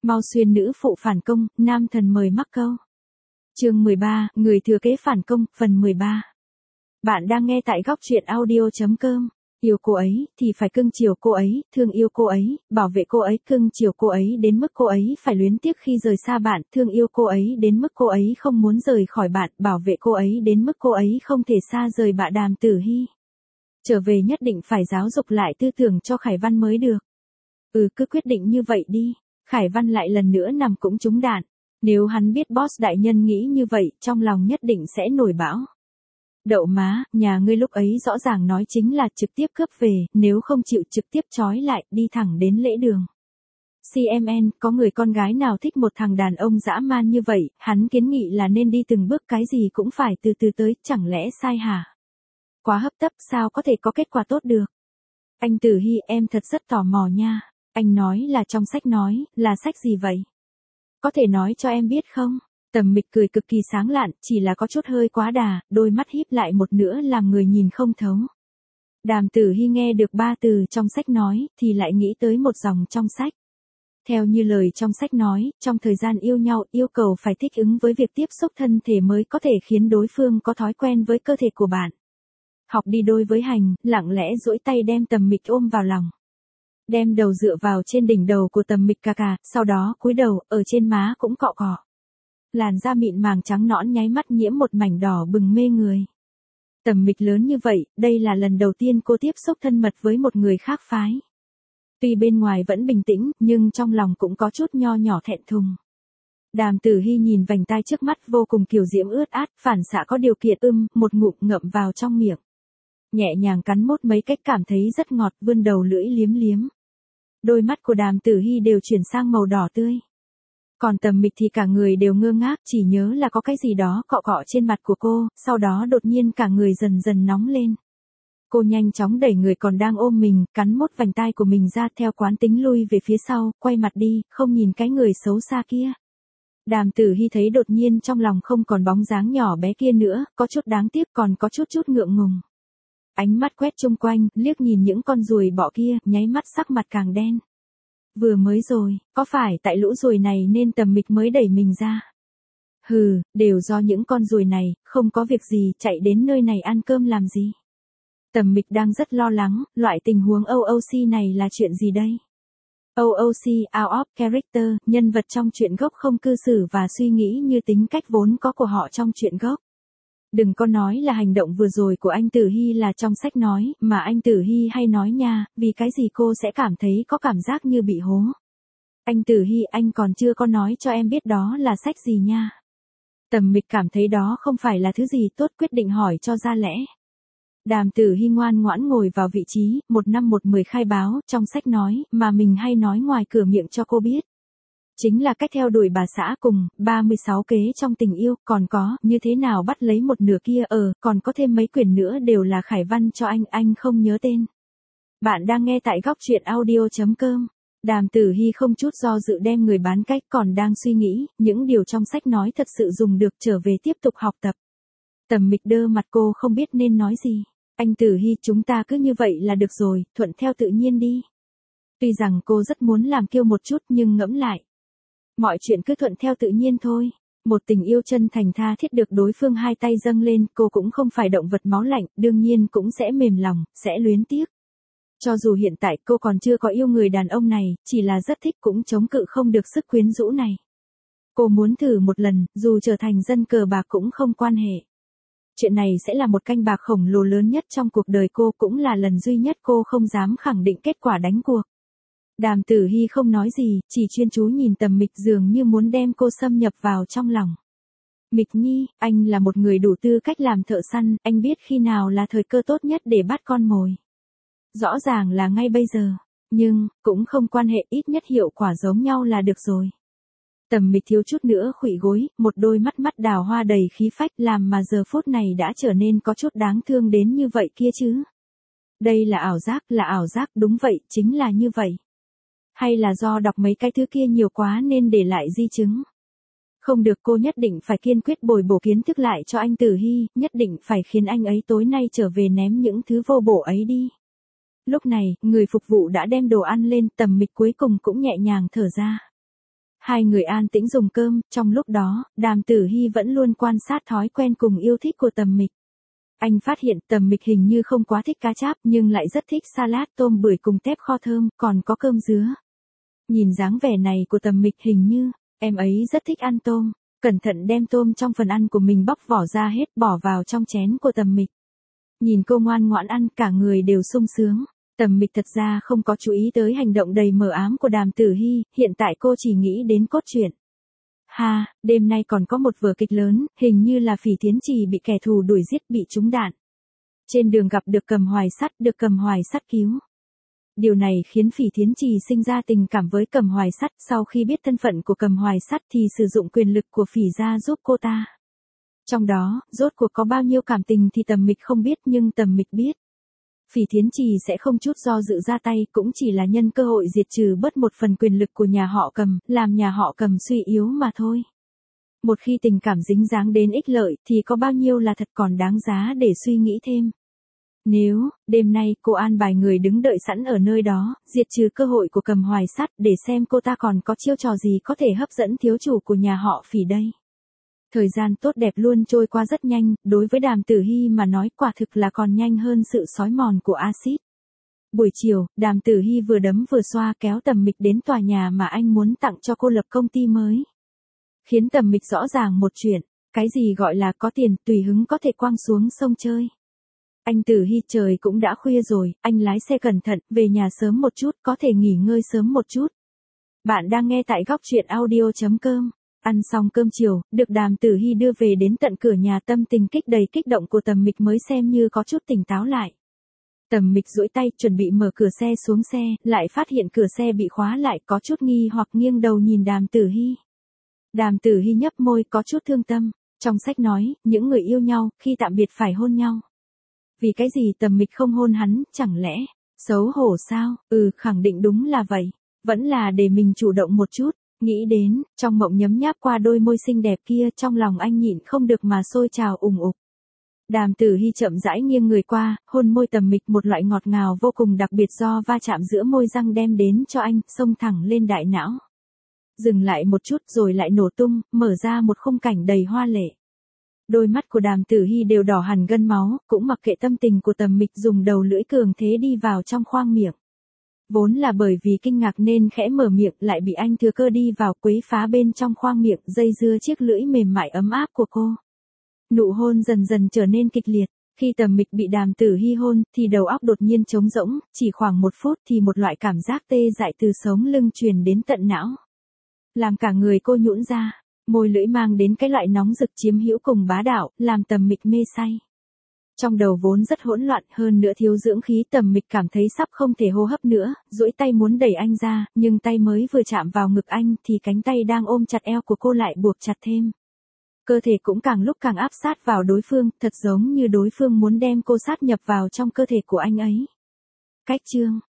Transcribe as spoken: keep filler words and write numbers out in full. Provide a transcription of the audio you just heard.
Mau xuyên nữ phụ phản công, nam thần mời mắc câu. Chương mười ba, người thừa kế phản công, phần mười ba. Bạn đang nghe tại góc truyện audio chấm com. Yêu cô ấy, thì phải cưng chiều cô ấy, thương yêu cô ấy, bảo vệ cô ấy, cưng chiều cô ấy đến mức cô ấy phải luyến tiếc khi rời xa bạn, thương yêu cô ấy đến mức cô ấy không muốn rời khỏi bạn, bảo vệ cô ấy đến mức cô ấy không thể xa rời bạn. Đàm Tử Hi. Trở về nhất định phải giáo dục lại tư tưởng cho Khải Văn mới được. Ừ, cứ quyết định như vậy đi. Khải Văn lại lần nữa nằm cũng trúng đạn. Nếu hắn biết boss đại nhân nghĩ như vậy, trong lòng nhất định sẽ nổi bão. Đậu má, nhà ngươi lúc ấy rõ ràng nói chính là trực tiếp cướp về, nếu không chịu trực tiếp trói lại, đi thẳng đến lễ đường. xê em en, có người con gái nào thích một thằng đàn ông dã man như vậy, hắn kiến nghị là nên đi từng bước, cái gì cũng phải từ từ tới, chẳng lẽ sai hả? Quá hấp tấp, sao có thể có kết quả tốt được? Anh Tử Hi, em thật rất tò mò nha. Anh nói là trong sách nói, là sách gì vậy? Có thể nói cho em biết không? Tầm Mịch cười cực kỳ sáng lạn, chỉ là có chút hơi quá đà, đôi mắt híp lại một nữa làm người nhìn không thấu. Đàm Tử Hi nghe được ba từ trong sách nói, thì lại nghĩ tới một dòng trong sách. Theo như lời trong sách nói, trong thời gian yêu nhau, yêu cầu phải thích ứng với việc tiếp xúc thân thể mới có thể khiến đối phương có thói quen với cơ thể của bạn. Học đi đôi với hành, lặng lẽ duỗi tay đem Tầm Mịch ôm vào lòng. Đem đầu dựa vào trên đỉnh đầu của Tầm Mịch cà cà, sau đó cúi đầu, ở trên má cũng cọ cọ. Làn da mịn màng trắng nõn nháy mắt nhiễm một mảnh đỏ bừng mê người. Tầm Mịch lớn như vậy, đây là lần đầu tiên cô tiếp xúc thân mật với một người khác phái. Tuy bên ngoài vẫn bình tĩnh, nhưng trong lòng cũng có chút nho nhỏ thẹn thùng. Đàm Tử Hi nhìn vành tai trước mắt vô cùng kiều diễm ướt át, phản xạ có điều kiện ưm, một ngụm ngậm vào trong miệng. Nhẹ nhàng cắn mốt mấy cách cảm thấy rất ngọt, vươn đầu lưỡi liếm liếm. Đôi mắt của Đàm Tử Hi đều chuyển sang màu đỏ tươi. Còn Tầm Mịch thì cả người đều ngơ ngác, chỉ nhớ là có cái gì đó cọ cọ trên mặt của cô, sau đó đột nhiên cả người dần dần nóng lên. Cô nhanh chóng đẩy người còn đang ôm mình, cắn mốt vành tai của mình ra, theo quán tính lui về phía sau, quay mặt đi, không nhìn cái người xấu xa kia. Đàm Tử Hi thấy đột nhiên trong lòng không còn bóng dáng nhỏ bé kia nữa, có chút đáng tiếc, còn có chút chút ngượng ngùng. Ánh mắt quét chung quanh, liếc nhìn những con ruồi bọ kia, nháy mắt sắc mặt càng đen. Vừa mới rồi, có phải tại lũ ruồi này nên Tầm Mịch mới đẩy mình ra? Hừ, đều do những con ruồi này, không có việc gì, chạy đến nơi này ăn cơm làm gì? Tầm Mịch đang rất lo lắng, loại tình huống o o xê này là chuyện gì đây? o o xê, out of character, nhân vật trong truyện gốc không cư xử và suy nghĩ như tính cách vốn có của họ trong truyện gốc. Đừng có nói là hành động vừa rồi của anh Tử Hi là trong sách nói, mà anh Tử Hi hay nói nha, vì cái gì cô sẽ cảm thấy có cảm giác như bị hố. Anh Tử Hi, anh còn chưa có nói cho em biết đó là sách gì nha. Tầm Mịch cảm thấy đó không phải là thứ gì tốt, quyết định hỏi cho ra lẽ. Đàm Tử Hi ngoan ngoãn ngồi vào vị trí, một năm một mười khai báo, trong sách nói, mà mình hay nói ngoài cửa miệng cho cô biết. Chính là cách theo đuổi bà xã cùng, ba mươi sáu kế trong tình yêu, còn có, như thế nào bắt lấy một nửa kia, ờ, còn có thêm mấy quyển nữa đều là Khải Văn cho anh, anh không nhớ tên. Bạn đang nghe tại góc truyện audio chấm com. Đàm Tử Hi không chút do dự đem người bán cách, còn đang suy nghĩ, những điều trong sách nói thật sự dùng được, trở về tiếp tục học tập. Tầm Mịch đơ mặt, cô không biết nên nói gì. Anh Tử Hi, chúng ta cứ như vậy là được rồi, thuận theo tự nhiên đi. Tuy rằng cô rất muốn làm kiêu một chút nhưng ngẫm lại. Mọi chuyện cứ thuận theo tự nhiên thôi. Một tình yêu chân thành tha thiết được đối phương hai tay dâng lên, cô cũng không phải động vật máu lạnh, đương nhiên cũng sẽ mềm lòng, sẽ luyến tiếc. Cho dù hiện tại cô còn chưa có yêu người đàn ông này, chỉ là rất thích cũng chống cự không được sức quyến rũ này. Cô muốn thử một lần, dù trở thành dân cờ bạc cũng không quan hệ. Chuyện này sẽ là một canh bạc khổng lồ lớn nhất trong cuộc đời cô, cũng là lần duy nhất cô không dám khẳng định kết quả đánh cuộc. Đàm Tử Hi không nói gì, chỉ chuyên chú nhìn Tầm Mịch, dường như muốn đem cô xâm nhập vào trong lòng. Mịch Nhi, anh là một người đủ tư cách làm thợ săn, anh biết khi nào là thời cơ tốt nhất để bắt con mồi. Rõ ràng là ngay bây giờ, nhưng, cũng không quan hệ, ít nhất hiệu quả giống nhau là được rồi. Tầm Mịch thiếu chút nữa khuỵu gối, một đôi mắt mắt đào hoa đầy khí phách, làm mà giờ phút này đã trở nên có chút đáng thương đến như vậy kia chứ. Đây là ảo giác, là ảo giác, đúng vậy, chính là như vậy. Hay là do đọc mấy cái thứ kia nhiều quá nên để lại di chứng. Không được, cô nhất định phải kiên quyết bồi bổ kiến thức lại cho anh Tử Hi, nhất định phải khiến anh ấy tối nay trở về ném những thứ vô bổ ấy đi. Lúc này, người phục vụ đã đem đồ ăn lên, Tầm Mịch cuối cùng cũng nhẹ nhàng thở ra. Hai người an tĩnh dùng cơm, trong lúc đó, Đàm Tử Hi vẫn luôn quan sát thói quen cùng yêu thích của Tầm Mịch. Anh phát hiện Tầm Mịch hình như không quá thích cá cháp nhưng lại rất thích salad tôm bưởi cùng tép kho thơm, còn có cơm dứa. Nhìn dáng vẻ này của Tầm Mịch hình như, em ấy rất thích ăn tôm, cẩn thận đem tôm trong phần ăn của mình bóc vỏ ra hết bỏ vào trong chén của Tầm Mịch. Nhìn cô ngoan ngoãn ăn cả người đều sung sướng. Tầm Mịch thật ra không có chú ý tới hành động đầy mờ ám của Đàm Tử Hi, hiện tại cô chỉ nghĩ đến cốt truyện. Ha, đêm nay còn có một vở kịch lớn, hình như là Phỉ Thiến Trì bị kẻ thù đuổi giết bị trúng đạn. Trên đường gặp được Cầm Hoài Sắt, được Cầm Hoài Sắt cứu. Điều này khiến Phỉ Thiến Trì sinh ra tình cảm với Cầm Hoài Sắt, sau khi biết thân phận của Cầm Hoài Sắt thì sử dụng quyền lực của Phỉ gia giúp cô ta. Trong đó, rốt cuộc có bao nhiêu cảm tình thì Tầm Mịch không biết nhưng Tầm Mịch biết. Phỉ Thiến Trì sẽ không chút do dự ra tay, cũng chỉ là nhân cơ hội diệt trừ bớt một phần quyền lực của nhà họ Cầm, làm nhà họ Cầm suy yếu mà thôi. Một khi tình cảm dính dáng đến ích lợi thì có bao nhiêu là thật còn đáng giá để suy nghĩ thêm. Nếu, đêm nay cô an bài người đứng đợi sẵn ở nơi đó, diệt trừ cơ hội của Cầm Hoài Sắt để xem cô ta còn có chiêu trò gì có thể hấp dẫn thiếu chủ của nhà họ Phỉ đây. Thời gian tốt đẹp luôn trôi qua rất nhanh, đối với Đàm Tử Hi mà nói quả thực là còn nhanh hơn sự xói mòn của axit. Buổi chiều, Đàm Tử Hi vừa đấm vừa xoa kéo Tầm Mịch đến tòa nhà mà anh muốn tặng cho cô lập công ty mới. Khiến Tầm Mịch rõ ràng một chuyện, cái gì gọi là có tiền tùy hứng có thể quăng xuống sông chơi. Anh Tử Hi, trời cũng đã khuya rồi, anh lái xe cẩn thận, về nhà sớm một chút, có thể nghỉ ngơi sớm một chút. Bạn đang nghe tại góc truyện audio chấm com. Ăn xong cơm chiều, được Đàm Tử Hi đưa về đến tận cửa nhà, tâm tình kích đầy kích động của Tầm Mịch mới xem như có chút tỉnh táo lại. Tầm Mịch duỗi tay chuẩn bị mở cửa xe xuống xe, lại phát hiện cửa xe bị khóa lại, có chút nghi hoặc nghiêng đầu nhìn Đàm Tử Hi. Đàm Tử Hi nhấp môi có chút thương tâm, trong sách nói, những người yêu nhau, khi tạm biệt phải hôn nhau. Vì cái gì Tầm Mịch không hôn hắn, chẳng lẽ, xấu hổ sao? Ừ, khẳng định đúng là vậy, vẫn là để mình chủ động một chút. Nghĩ đến, trong mộng nhấm nháp qua đôi môi xinh đẹp kia, trong lòng anh nhịn không được mà sôi trào ùng ục. Đàm Tử Hi chậm rãi nghiêng người qua, hôn môi Tầm Mịch, một loại ngọt ngào vô cùng đặc biệt do va chạm giữa môi răng đem đến cho anh, xông thẳng lên đại não. Dừng lại một chút rồi lại nổ tung, mở ra một khung cảnh đầy hoa lệ. Đôi mắt của Đàm Tử Hi đều đỏ hẳn gân máu, cũng mặc kệ tâm tình của Tầm Mịch, dùng đầu lưỡi cường thế đi vào trong khoang miệng. Vốn là bởi vì kinh ngạc nên khẽ mở miệng, lại bị anh thừa cơ đi vào quấy phá bên trong khoang miệng, dây dưa chiếc lưỡi mềm mại ấm áp của cô. Nụ hôn dần dần trở nên kịch liệt, khi Tầm Mịch bị Đàm Tử Hi hôn, thì đầu óc đột nhiên trống rỗng, chỉ khoảng một phút thì một loại cảm giác tê dại từ sống lưng truyền đến tận não. Làm cả người cô nhũn ra, môi lưỡi mang đến cái loại nóng rực chiếm hữu cùng bá đạo, làm Tầm Mịch mê say. Trong đầu vốn rất hỗn loạn, hơn nữa thiếu dưỡng khí, Tầm Mịch cảm thấy sắp không thể hô hấp nữa, duỗi tay muốn đẩy anh ra, nhưng tay mới vừa chạm vào ngực anh thì cánh tay đang ôm chặt eo của cô lại buộc chặt thêm. Cơ thể cũng càng lúc càng áp sát vào đối phương, thật giống như đối phương muốn đem cô sát nhập vào trong cơ thể của anh ấy. Cách chương